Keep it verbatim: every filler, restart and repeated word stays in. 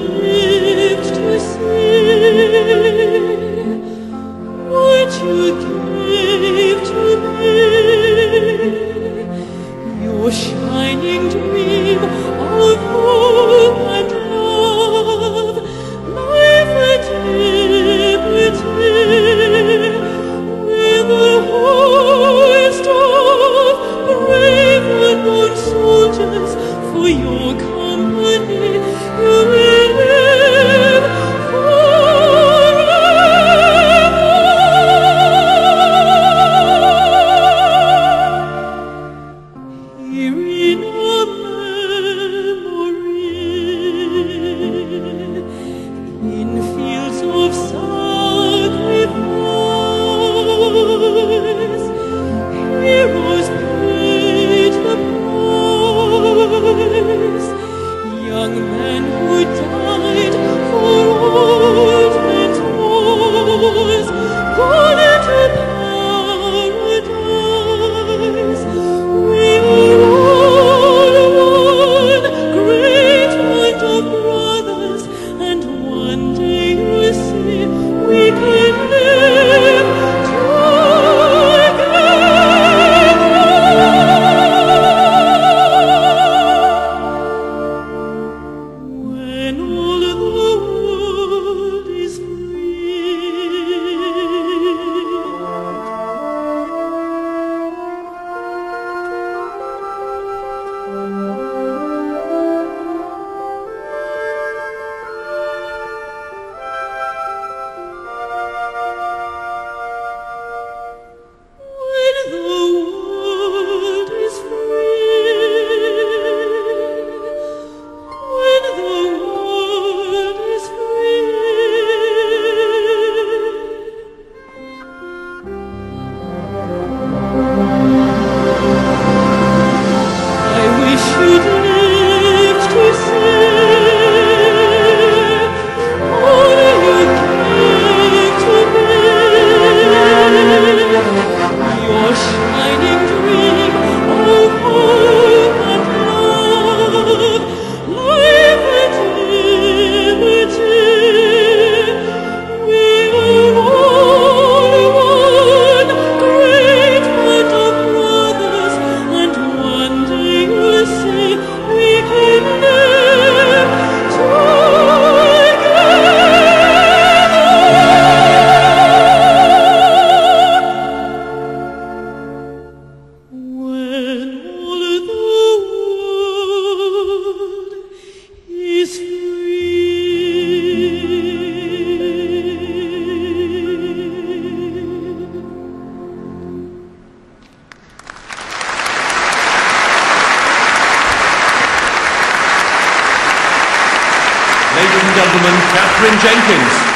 lived to see what you gave to me, your shining dream of hope and love, life and liberty, with a host of brave and known soldiers for your company. You will live forever. Here in our memory, in fields of sacrifice, heroes paid the price. Young men who died for old men's wars, gone into paradise. We are all one great band of brothers, and one day you see we can live when all the world is When the world is free, when the world is I wish you'd lived to see all you gave to me, your shining dream of hope and love, life and liberty. We are all one great band of brothers, and one day you'll see we can live when all the world is Ladies and gentlemen, Katherine Jenkins.